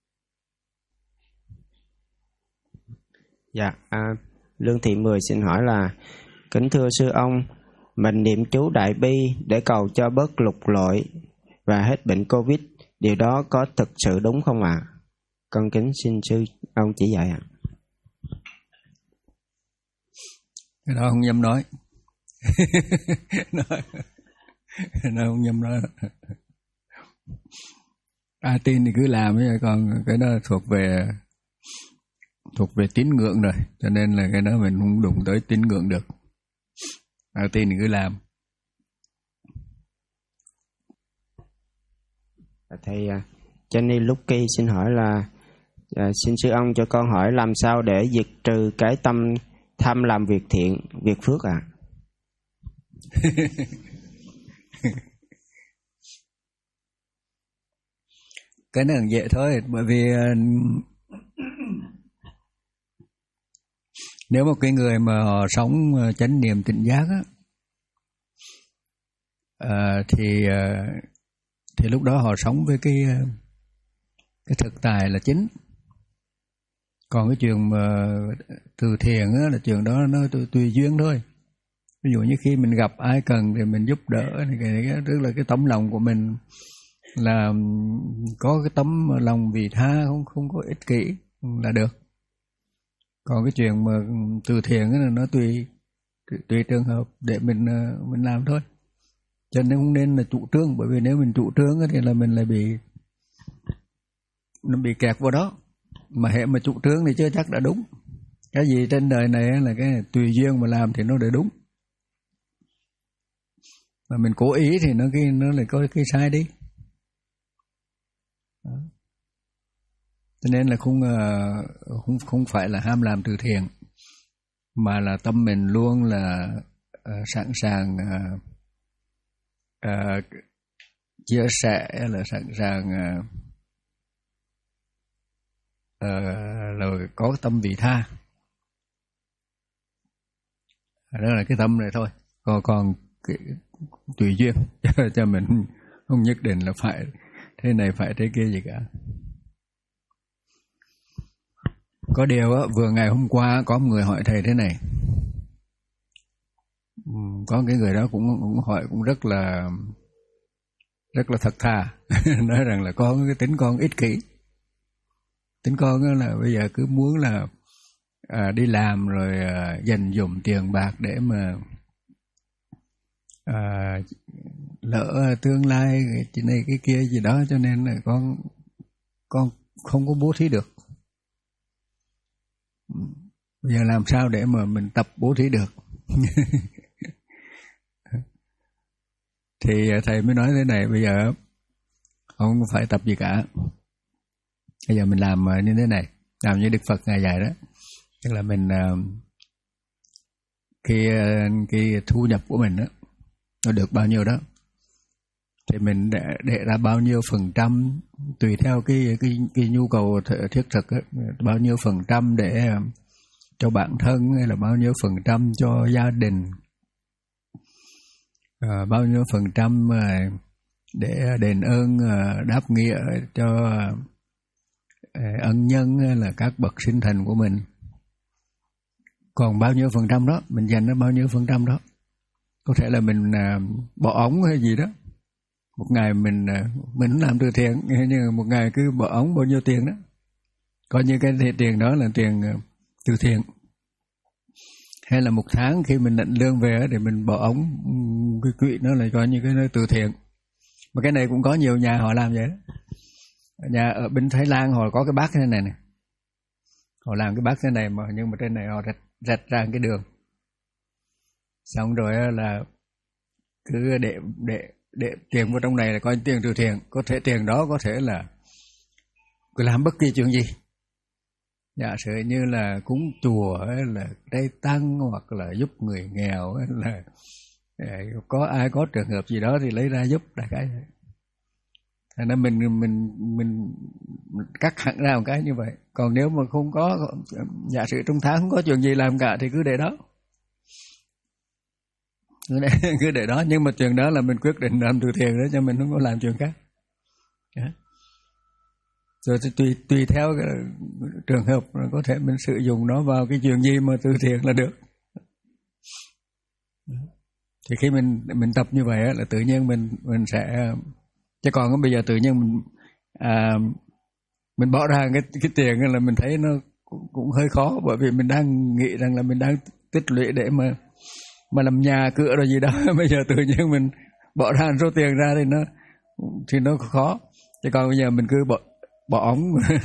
Dạ, à, Lương Thị Mười xin hỏi là: kính thưa sư ông, mình niệm chú Đại Bi để cầu cho bớt lục lội và hết bệnh Covid, điều đó có thực sự đúng không ạ? À? Con kính xin sư ông chỉ dạy ạ. À. Cái đó không dám nói. nó, nó không dám nói. Ai tin thì cứ làm, còn cái đó thuộc về thuộc về tín ngưỡng rồi, cho nên là cái đó mình không đụng tới tín ngưỡng được. Ai tin thì cứ làm. Thầy Jenny Lucky xin hỏi là: à, xin sư ông cho con hỏi làm sao để diệt trừ cái tâm tham làm việc thiện, việc phước ạ? À? Cái này dễ thôi, bởi vì nếu mà cái người mà họ sống chánh niệm tỉnh giác á, à, thì thì lúc đó họ sống với cái cái thực tại là chính. Còn cái chuyện mà từ thiện á, là chuyện đó nó tùy duyên thôi. Ví dụ như khi mình gặp ai cần thì mình giúp đỡ, thì cái, tức là cái tấm lòng của mình là có cái tấm lòng vị tha, không không có ích kỷ. là được. Còn cái chuyện mà từ thiện là nó tùy tùy trường hợp để mình mình làm thôi. Cho nên không nên là chủ trương, bởi vì nếu mình chủ trương thì là mình lại bị nó bị kẹt vào đó. Mà hệ mà chủ trương thì chưa chắc đã đúng. Cái gì trên đời này là cái tùy duyên mà làm thì nó để đúng. Mà mình cố ý thì nó cái nó lại có cái sai đi. Đó. Cho nên là không không không phải là ham làm từ thiện, mà là tâm mình luôn là uh, sẵn sàng uh, uh, chia sẻ, là sẵn sàng uh, uh, là có tâm vị tha. Đó là cái tâm này thôi. Còn còn cái, tùy duyên cho, cho mình không nhất định là phải thế này phải thế kia gì cả. Có điều á, vừa ngày hôm qua có một người hỏi thầy thế này. Có cái người đó cũng, cũng hỏi cũng rất là rất là thật thà. Nói rằng là con cái tính con ích kỷ. Tính con là bây giờ cứ muốn là à, đi làm rồi à, dành dụm tiền bạc để mà à, lỡ tương lai cái này cái kia gì đó, cho nên là con con không có bố thí được. Bây giờ làm sao để mà mình tập bố thí được? Thì thầy mới nói thế này, bây giờ không phải tập gì cả. Bây giờ mình làm như thế này, làm như Đức Phật Ngài dạy đó. Tức là mình khi cái thu nhập của mình đó, nó được bao nhiêu đó, thì mình để, để ra bao nhiêu phần trăm tùy theo cái cái cái nhu cầu thiết thực đó, bao nhiêu phần trăm để cho bản thân, hay là bao nhiêu phần trăm cho gia đình, à, bao nhiêu phần trăm để đền ơn đáp nghĩa cho ân nhân hay là các bậc sinh thành của mình. Còn bao nhiêu phần trăm đó mình dành ra bao nhiêu phần trăm đó. Có thể là mình bỏ ống hay gì đó. Một ngày mình mình làm từ thiện, nhưng một ngày cứ bỏ ống bao nhiêu tiền đó. Coi như cái tiền đó là tiền từ thiện. Hay là một tháng khi mình nhận lương về để mình bỏ ống cái quỹ nó là coi như cái nơi từ thiện. Mà cái này cũng có nhiều nhà họ làm vậy đó. Nhà ở bên Thái Lan họ có cái bát thế này này. Họ làm cái bát thế này mà nhưng mà trên này họ rạch, rạch ra cái đường. Xong rồi là cứ để để để tiền vào trong này là coi tiền từ thiện. Có thể tiền đó có thể là cứ làm bất kỳ chuyện gì. Giả sử như là cúng chùa hay là trai tăng, hoặc là giúp người nghèo, hay là có ai có trường hợp gì đó thì lấy ra giúp đại cái. Thành ra mình mình mình cắt hẳn ra một cái như vậy. Còn nếu mà không có, giả sử trong tháng không có chuyện gì làm cả thì cứ để đó. Cứ để, cứ để đó, nhưng mà chuyện đó là mình quyết định làm từ thiện đó, cho mình không có làm chuyện khác. Đó. Rồi thì tùy tùy theo cái trường hợp có thể mình sử dụng nó vào cái chuyện gì mà từ thiện là được. Thì khi mình mình tập như vậy là tự nhiên mình mình sẽ, chứ còn bây giờ tự nhiên mình à, mình bỏ ra cái cái tiền là mình thấy nó cũng, cũng hơi khó, bởi vì mình đang nghĩ rằng là mình đang tích lũy để mà mà làm nhà cửa rồi gì đó. Bây giờ tự nhiên mình bỏ ra số tiền ra thì nó thì nó khó. Chứ còn bây giờ mình cứ bỏ bỏ ống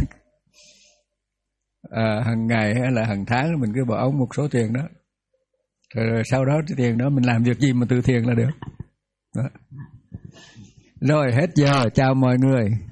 à, hàng ngày hay là hàng tháng mình cứ bỏ ống một số tiền đó, rồi, rồi sau đó cái tiền đó mình làm việc gì mà từ thiện là được đó. Rồi hết giờ, chào mọi người.